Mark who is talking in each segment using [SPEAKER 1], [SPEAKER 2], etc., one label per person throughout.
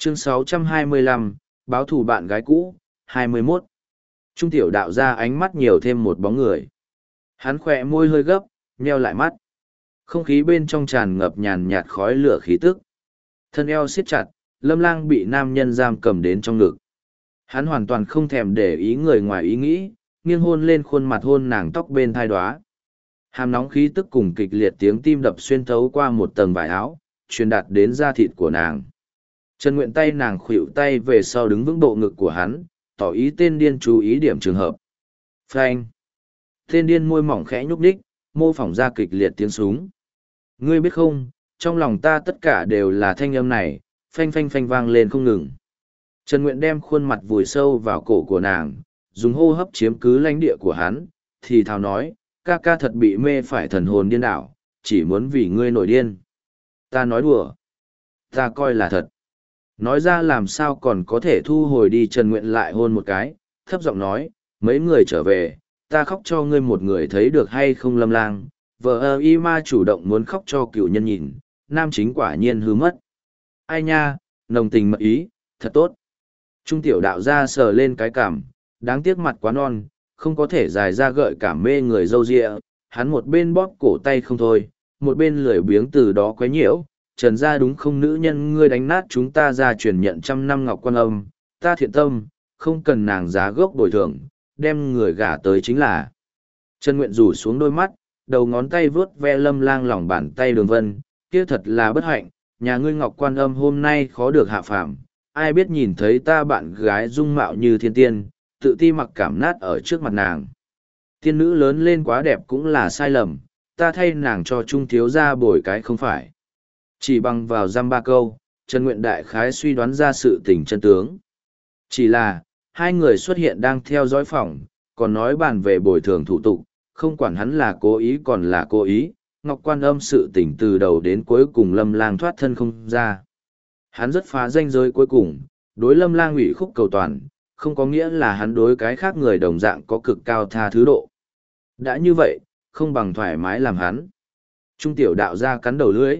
[SPEAKER 1] Chương 625, báo thù bạn gái cũ, 21. Trung tiểu đạo ra ánh mắt nhiều thêm một bóng người. Hắn khỏe môi hơi gấp, nheo lại mắt. Không khí bên trong tràn ngập nhàn nhạt khói lửa khí tức. Thân eo siết chặt, Lâm Lang bị nam nhân giam cầm đến trong ngực. Hắn hoàn toàn không thèm để ý người ngoài ý nghĩ, nghiêng hôn lên khuôn mặt hôn nàng tóc bên thai đoá. Hàm nóng khí tức cùng kịch liệt tiếng tim đập xuyên thấu qua một tầng vải áo, truyền đạt đến da thịt của nàng. Trần Nguyện tay nàng khuỵu tay về sau đứng vững bộ ngực của hắn, tỏ ý tên điên chú ý điểm trường hợp. Phanh. Tên điên môi mỏng khẽ nhúc nhích, mô phỏng ra kịch liệt tiếng súng. Ngươi biết không, trong lòng ta tất cả đều là thanh âm này, phanh phanh phanh vang lên không ngừng. Trần Nguyện đem khuôn mặt vùi sâu vào cổ của nàng, dùng hô hấp chiếm cứ lãnh địa của hắn, thì thào nói, ca ca thật bị mê phải thần hồn điên đảo, chỉ muốn vì ngươi nổi điên. Ta nói đùa. Ta coi là thật. Nói ra làm sao còn có thể thu hồi đi. Trần Nguyện lại hôn một cái, thấp giọng nói, mấy người trở về, ta khóc cho ngươi một người thấy được hay không. Lâm Lang, vợ y ma chủ động muốn khóc cho cựu nhân nhìn, nam chính quả nhiên hư mất. Ai nha, nồng tình mật ý, thật tốt. Trung tiểu đạo ra sờ lên cái cảm, đáng tiếc mặt quá non, không có thể dài ra gợi cảm mê người dâu dịa. Hắn một bên bóp cổ tay không thôi, một bên lười biếng từ đó quấy nhiễu. Trần gia đúng không, nữ nhân ngươi đánh nát chúng ta ra truyền nhận 100 năm ngọc quan âm, ta thiện tâm, không cần nàng giá gốc bồi thường, đem người gả tới chính là. Trần Nguyện rủ xuống đôi mắt, đầu ngón tay vướt ve Lâm Lang lòng bàn tay đường vân, kia thật là bất hạnh, nhà ngươi ngọc quan âm hôm nay khó được hạ phàm, ai biết nhìn thấy ta bạn gái dung mạo như thiên tiên, tự ti mặc cảm nát ở trước mặt nàng. Tiên nữ lớn lên quá đẹp cũng là sai lầm, ta thay nàng cho Trung thiếu gia bồi cái không phải. Chỉ bằng vào dăm ba câu, Trần Nguyện đại khái suy đoán ra sự tình chân tướng. Chỉ là, hai người xuất hiện đang theo dõi phòng, còn nói bàn về bồi thường thủ tục, không quản hắn là cố ý còn là cố ý, Ngọc Quan Âm sự tình từ đầu đến cuối cùng Lâm Lang thoát thân không ra. Hắn rất phá ranh giới cuối cùng, đối Lâm Lang ủy khúc cầu toàn, không có nghĩa là hắn đối cái khác người đồng dạng có cực cao tha thứ độ. Đã như vậy, không bằng thoải mái làm hắn. Trung tiểu đạo ra cắn đầu lưỡi.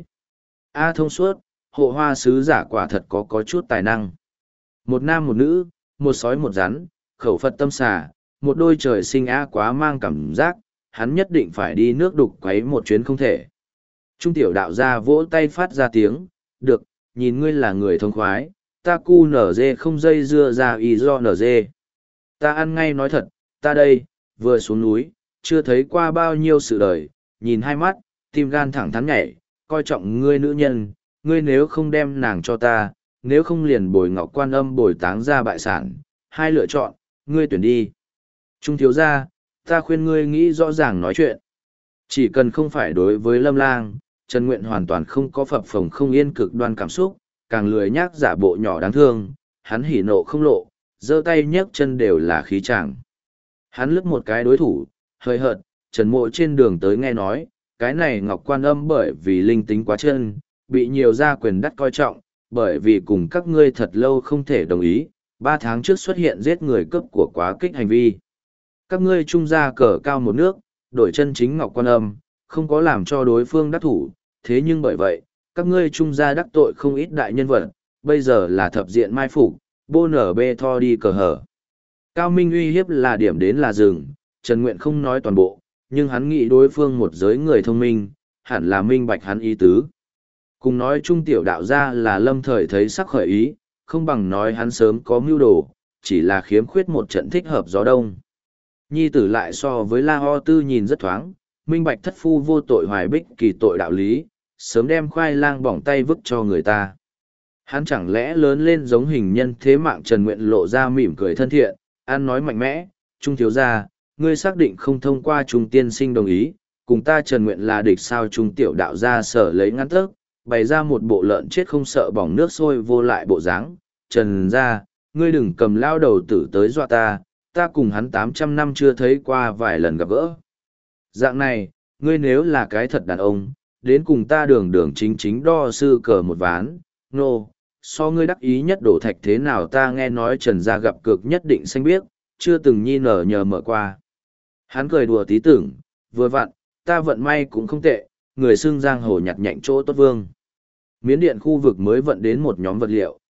[SPEAKER 1] A thông suốt, hộ hoa sứ giả quả thật có chút tài năng. Một nam một nữ, một sói một rắn, khẩu Phật tâm xà, một đôi trời sinh A quá mang cảm giác, hắn nhất định phải đi nước đục quấy một chuyến không thể. Trung tiểu đạo ra vỗ tay phát ra tiếng, được, nhìn ngươi là người thông khoái, ta cu nở dê không dây dưa ra y do nở dê. Ta ăn ngay nói thật, ta đây, vừa xuống núi, chưa thấy qua bao nhiêu sự đời, nhìn hai mắt, tim gan thẳng thắn nhảy, coi trọng ngươi nữ nhân, ngươi nếu không đem nàng cho ta, nếu không liền bồi Ngọc Quan Âm bồi táng ra bại sản, hai lựa chọn, ngươi tuyển đi. Trung thiếu gia, ta khuyên ngươi nghĩ rõ ràng nói chuyện. Chỉ cần không phải đối với Lâm Lang, Trần Nguyện hoàn toàn không có phập phồng không yên cực đoan cảm xúc, càng lười nhác giả bộ nhỏ đáng thương, hắn hỉ nộ không lộ, giơ tay nhấc chân đều là khí chàng. Hắn lướt một cái đối thủ, hơi hợt, Trần Mộ trên đường tới nghe nói, cái này Ngọc Quan Âm bởi vì linh tính quá chân, bị nhiều gia quyền đắt coi trọng, bởi vì cùng các ngươi thật lâu không thể đồng ý, 3 tháng trước xuất hiện giết người cướp của quá kích hành vi. Các ngươi trung gia cờ cao một nước, đổi chân chính Ngọc Quan Âm, không có làm cho đối phương đắc thủ, thế nhưng bởi vậy, các ngươi trung gia đắc tội không ít đại nhân vật, bây giờ là thập diện mai phục, bô nở bê tho đi cờ hở. Cao Minh uy hiếp là điểm đến là dừng, Trần Nguyện không nói toàn bộ, nhưng hắn nghĩ đối phương một giới người thông minh, hẳn là minh bạch hắn ý tứ. Cùng nói trung tiểu đạo ra là lâm thời thấy sắc khởi ý, không bằng nói hắn sớm có mưu đồ, chỉ là khiếm khuyết một trận thích hợp gió đông. Nhi tử lại so với La Ho Tư nhìn rất thoáng, minh bạch thất phu vô tội hoài bích kỳ tội đạo lý, sớm đem khoai lang bỏng tay vứt cho người ta. Hắn chẳng lẽ lớn lên giống hình nhân thế mạng. Trần Nguyện lộ ra mỉm cười thân thiện, ăn nói mạnh mẽ, Trung thiếu gia, ngươi xác định không thông qua Trung tiên sinh đồng ý, cùng ta Trần Nguyện là địch sao? Trung tiểu đạo gia sở lấy ngắn tớc, bày ra một bộ lợn chết không sợ bỏng nước sôi vô lại bộ dáng. Trần gia, ngươi đừng cầm lao đầu tử tới dọa ta, ta cùng hắn 800 năm chưa thấy qua vài lần gặp gỡ. Dạng này, ngươi nếu là cái thật đàn ông, đến cùng ta đường đường chính chính đo sư cờ một ván, nô, so ngươi đắc ý nhất đổ thạch thế nào? Ta nghe nói Trần gia gặp cược nhất định xanh biếc, chưa từng nhi nở nhờ mở qua. Hắn cười đùa tí tưởng, vừa vặn, ta vận may cũng không tệ, người xưng giang hồ nhặt nhạnh chỗ tốt vương. Miến điện khu vực mới vận đến một nhóm vật liệu,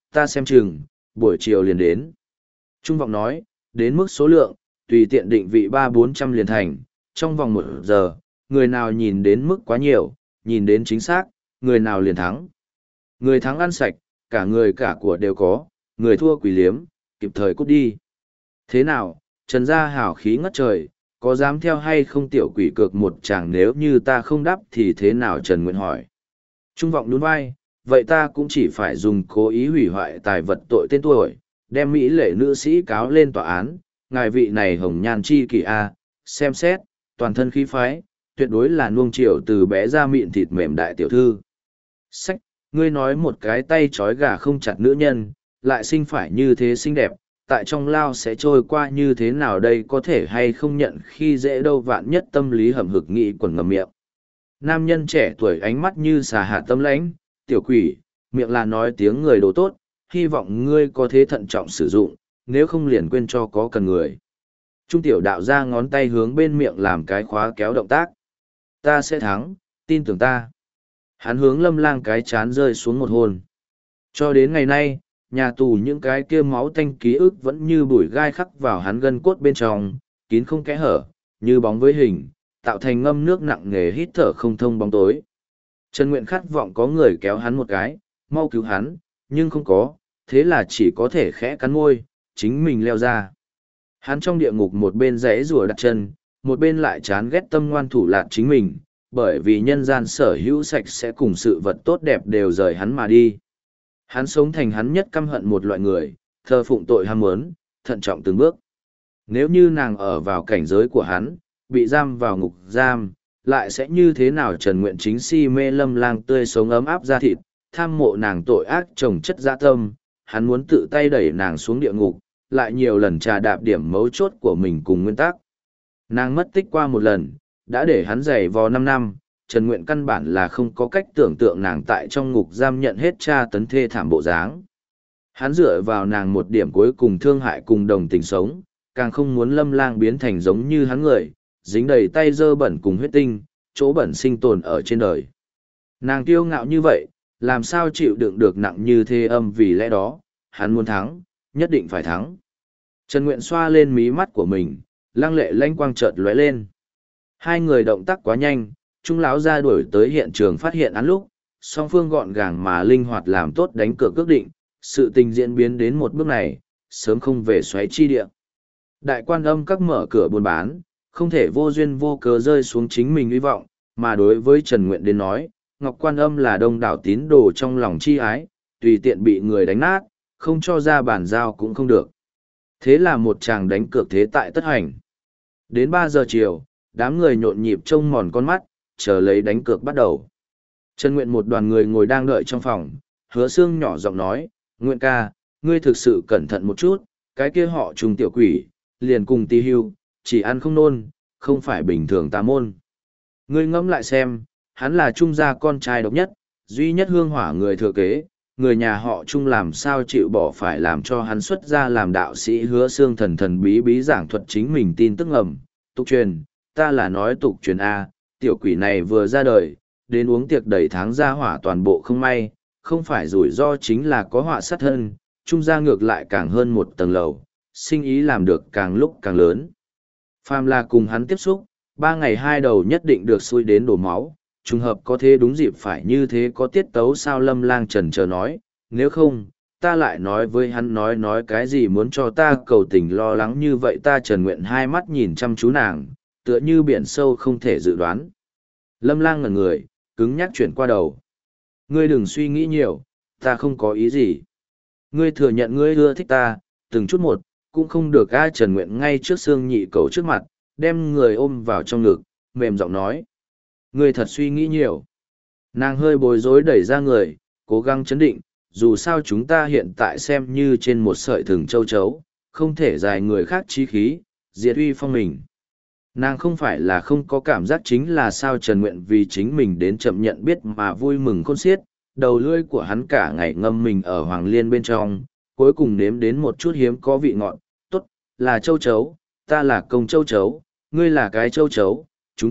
[SPEAKER 1] ta xem chừng, buổi chiều liền đến. Trung vọng nói, đến mức số lượng, tùy tiện định vị 300-400 liền thành, trong vòng 1 giờ, người nào nhìn đến mức quá nhiều, nhìn đến chính xác, người nào liền thắng. Người thắng ăn sạch, cả người cả của đều có, người thua quỷ liếm, kịp thời cút đi. Thế nào, Trần Gia hào khí ngất trời, có dám theo hay không tiểu quỷ cược một chàng, nếu như ta không đáp thì thế nào? Trần Nguyện hỏi. Trung vọng nhún vai, vậy ta cũng chỉ phải dùng cố ý hủy hoại tài vật tội tên tuổi, đem mỹ lệ nữ sĩ cáo lên tòa án. Ngài vị này hồng nhan chi kỳ a, xem xét, toàn thân khí phái, tuyệt đối là nuông chiều từ bé ra mịn thịt mềm đại tiểu thư. Sách, ngươi nói một cái tay trói gà không chặt nữ nhân, lại sinh phải như thế xinh đẹp, tại trong lao sẽ trôi qua như thế nào đây, có thể hay không nhận khi dễ đâu, vạn nhất tâm lý hầm hực nghĩ quẩn ngầm miệng. Nam nhân trẻ tuổi ánh mắt như xà hạt tâm lãnh, tiểu quỷ, miệng là nói tiếng người đồ tốt, hy vọng ngươi có thế thận trọng sử dụng, nếu không liền quên cho có cần người. Trung tiểu đạo ra ngón tay hướng bên miệng làm cái khóa kéo động tác. Ta sẽ thắng, tin tưởng ta. Hắn hướng Lâm Lang cái chán rơi xuống một hôn. Cho đến ngày nay, nhà tù những cái kia máu tanh ký ức vẫn như bụi gai khắc vào hắn gân cốt bên trong, kín không kẽ hở, như bóng với hình, tạo thành ngâm nước nặng nề hít thở không thông bóng tối. Trần Nguyện khát vọng có người kéo hắn một cái, mau cứu hắn, nhưng không có, thế là chỉ có thể khẽ cắn môi, chính mình leo ra. Hắn trong địa ngục một bên rẽ rùa đặt chân, một bên lại chán ghét tâm ngoan thủ lạt chính mình, bởi vì nhân gian sở hữu sạch sẽ cùng sự vật tốt đẹp đều rời hắn mà đi. Hắn sống thành hắn nhất căm hận một loại người, thờ phụng tội ham muốn, thận trọng từng bước. Nếu như nàng ở vào cảnh giới của hắn, bị giam vào ngục giam, lại sẽ như thế nào? Trần Nguyện chính si mê Lâm Lang tươi sống ấm áp da thịt, tham mộ nàng tội ác trồng chất dã tâm, hắn muốn tự tay đẩy nàng xuống địa ngục, lại nhiều lần trà đạp điểm mấu chốt của mình cùng nguyên tắc. Nàng mất tích qua một lần, đã để hắn giày vò 5 năm, Trần Nguyện căn bản là không có cách tưởng tượng nàng tại trong ngục giam nhận hết tra tấn thê thảm bộ dáng. Hắn dựa vào nàng một điểm cuối cùng thương hại cùng đồng tình sống, càng không muốn Lâm Lang biến thành giống như hắn người, dính đầy tay dơ bẩn cùng huyết tinh, chỗ bẩn sinh tồn ở trên đời. Nàng kiêu ngạo như vậy, làm sao chịu đựng được nặng như thế âm, vì lẽ đó, hắn muốn thắng, nhất định phải thắng. Trần Nguyện xoa lên mí mắt của mình, lăng lệ lanh quang chợt lóe lên. Hai người động tác quá nhanh, Trung lão ra đuổi tới hiện trường phát hiện án lúc, song phương gọn gàng mà linh hoạt làm tốt đánh cược ước định, sự tình diễn biến đến một bước này, sớm không về xoáy chi địa. Đại quan âm các mở cửa buôn bán, không thể vô duyên vô cớ rơi xuống chính mình hy vọng, mà đối với Trần Nguyện đến nói, Ngọc Quan Âm là đông đảo tín đồ trong lòng chi ái, tùy tiện bị người đánh nát, không cho ra bàn giao cũng không được. Thế là một chàng đánh cược thế tại tất hành. Đến 3 giờ chiều, đám người nhộn nhịp trông mòn con mắt, chờ lấy đánh cược bắt đầu. Trần Nguyện một đoàn người ngồi đang đợi trong phòng, Hứa Sương nhỏ giọng nói, Nguyện ca, ngươi thực sự cẩn thận một chút, cái kia họ trùng tiểu quỷ, liền cùng tí hưu, chỉ ăn không nôn, không phải bình thường tà môn. Ngươi ngẫm lại xem, hắn là Trung gia con trai độc nhất, duy nhất hương hỏa người thừa kế, người nhà họ Trung làm sao chịu bỏ phải làm cho hắn xuất gia làm đạo sĩ. Hứa Sương thần thần bí bí giảng thuật chính mình tin tức ngầm, tục truyền, ta là nói tục truyền A, tiểu quỷ này vừa ra đời, đến uống tiệc đầy tháng gia hỏa toàn bộ không may, không phải rủi ro chính là có họa sát thân, Trung gia ngược lại càng hơn một tầng lầu, sinh ý làm được càng lúc càng lớn. Phàm là cùng hắn tiếp xúc, 3 ngày 2 đầu nhất định được xui đến đổ máu, trùng hợp có thế đúng dịp phải như thế có tiết tấu sao? Lâm Lang chần chờ nói, nếu không, ta lại nói với hắn nói cái gì muốn cho ta cầu tình lo lắng như vậy. Ta Trần Nguyện hai mắt nhìn chăm chú nàng, tựa như biển sâu không thể dự đoán. Lâm Lang ngẩn người, cứng nhắc chuyển qua đầu. Ngươi đừng suy nghĩ nhiều, ta không có ý gì. Ngươi thừa nhận ngươi ưa thích ta, từng chút một, cũng không được. A Trần Nguyện ngay trước Sương Nhị Cầu trước mặt, đem người ôm vào trong ngực, mềm giọng nói. Ngươi thật suy nghĩ nhiều. Nàng hơi bối rối đẩy ra người, cố gắng chấn định, dù sao chúng ta hiện tại xem như trên một sợi thừng châu chấu, không thể dài người khác chí khí, diệt uy phong mình. Nàng không phải là không có cảm giác, chính là sao Trần Nguyện vì chính mình đến chậm nhận biết mà vui mừng khôn xiết, đầu lưỡi của hắn cả ngày ngâm mình ở Hoàng Liên bên trong, cuối cùng nếm đến một chút hiếm có vị ngọt. Tốt, là châu chấu, ta là công châu chấu, ngươi là cái châu chấu,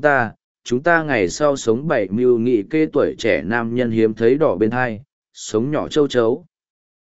[SPEAKER 1] chúng ta ngày sau sống 7 mưu nghị kê tuổi trẻ nam nhân hiếm thấy đỏ bên hai, sống nhỏ châu chấu.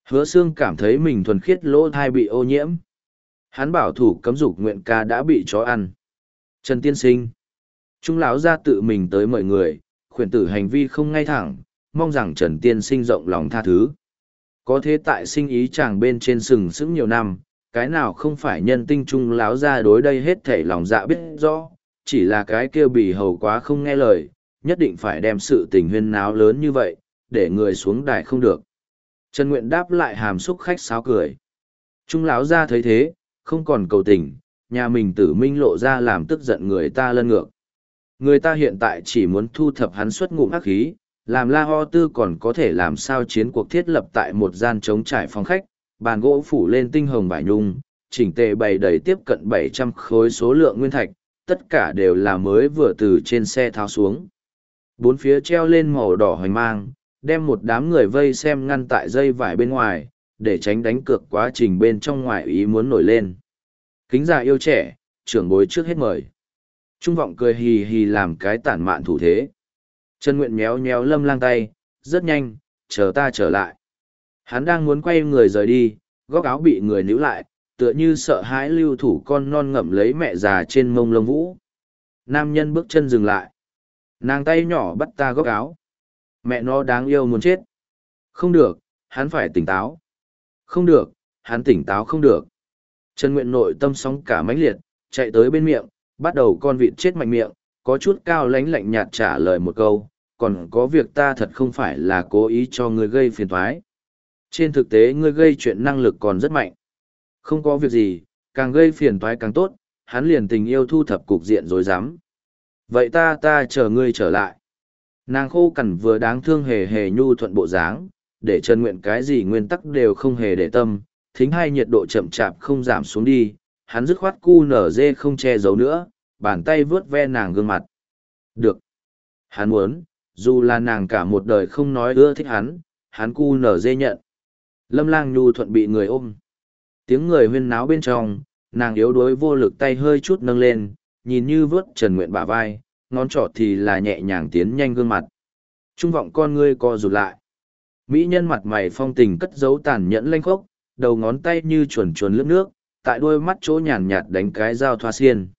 [SPEAKER 1] Hứa Xương cảm thấy mình thuần khiết lỗ thai bị ô nhiễm. Hắn bảo thủ cấm dục nguyện ca đã bị chó ăn. Trần tiên sinh. Trung lão ra tự mình tới mời người, khuyển tử hành vi không ngay thẳng, mong rằng Trần tiên sinh rộng lòng tha thứ. Có thế tại sinh ý chàng bên trên sừng sững nhiều năm, cái nào không phải nhân tinh trung lão ra đối đây hết thảy lòng dạ biết rõ, chỉ là cái kia bì hầu quá không nghe lời, nhất định phải đem sự tình huyên náo lớn như vậy, để người xuống đài không được. Trần Nguyện đáp lại hàm xúc khách sáo cười. Trung lão ra thấy thế, không còn cầu tình, nhà mình tử minh lộ ra làm tức giận người ta lân ngược. Người ta hiện tại chỉ muốn thu thập hắn xuất ngụm ác khí, làm La Ho Tư còn có thể làm sao chiến cuộc thiết lập tại một gian trống trải phòng khách, bàn gỗ phủ lên tinh hồng vải nhung, chỉnh tề bày đầy tiếp cận 700 khối số lượng nguyên thạch, tất cả đều là mới vừa từ trên xe tháo xuống. Bốn phía treo lên màu đỏ hoành mang, đem một đám người vây xem ngăn tại dây vải bên ngoài, để tránh đánh cược quá trình bên trong ngoài ý muốn nổi lên. Kính già yêu trẻ, trưởng bối trước hết mời. Trung vọng cười hì hì làm cái tản mạn thủ thế. Trần Nguyện méo méo Lâm Lang tay, rất nhanh, chờ ta trở lại. Hắn đang muốn quay người rời đi, góc áo bị người níu lại, tựa như sợ hãi lưu thủ con non ngậm lấy mẹ già trên mông lông vũ. Nam nhân bước chân dừng lại. Nàng tay nhỏ bắt ta góc áo. Mẹ nó đáng yêu muốn chết. Không được, hắn phải tỉnh táo. Không được, hắn tỉnh táo không được. Trần Nguyện nội tâm sóng cả mãnh liệt, chạy tới bên miệng, bắt đầu con vịt chết mạnh miệng, có chút cao lánh lạnh nhạt trả lời một câu, còn có việc ta thật không phải là cố ý cho ngươi gây phiền toái. Trên thực tế ngươi gây chuyện năng lực còn rất mạnh. Không có việc gì, càng gây phiền toái càng tốt, hắn liền tình yêu thu thập cục diện rối rắm. Vậy ta chờ ngươi trở lại. Nàng khô cằn vừa đáng thương hề hề nhu thuận bộ dáng, để Trần Nguyện cái gì nguyên tắc đều không hề để tâm, thính hai nhiệt độ chậm chạp không giảm xuống đi, hắn dứt khoát cu nở dê không che giấu nữa, bàn tay vướt ve nàng gương mặt. Được. Hắn muốn, dù là nàng cả một đời không nói ưa thích hắn cu nở dê nhận. Lâm Lang nhu thuận bị người ôm. Tiếng người huyên náo bên trong, nàng yếu đuối vô lực tay hơi chút nâng lên, nhìn như vướt Trần Nguyện bả vai, ngón trỏ thì là nhẹ nhàng tiến nhanh gương mặt. Trung vọng con ngươi co rụt lại. Mỹ nhân mặt mày phong tình cất giấu tàn nhẫn lanh khốc, đầu ngón tay như chuồn chuồn lướt nước, tại đôi mắt chỗ nhàn nhạt đánh cái dao thoa xiên.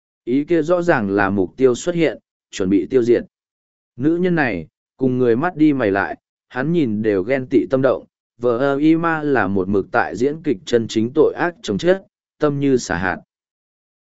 [SPEAKER 1] Ý kia rõ ràng là mục tiêu xuất hiện, chuẩn bị tiêu diệt. Nữ nhân này, cùng người mắt đi mày lại, hắn nhìn đều ghen tị tâm động, vợ y ma là một mực tại diễn kịch chân chính tội ác chống chết, tâm như xả hạt.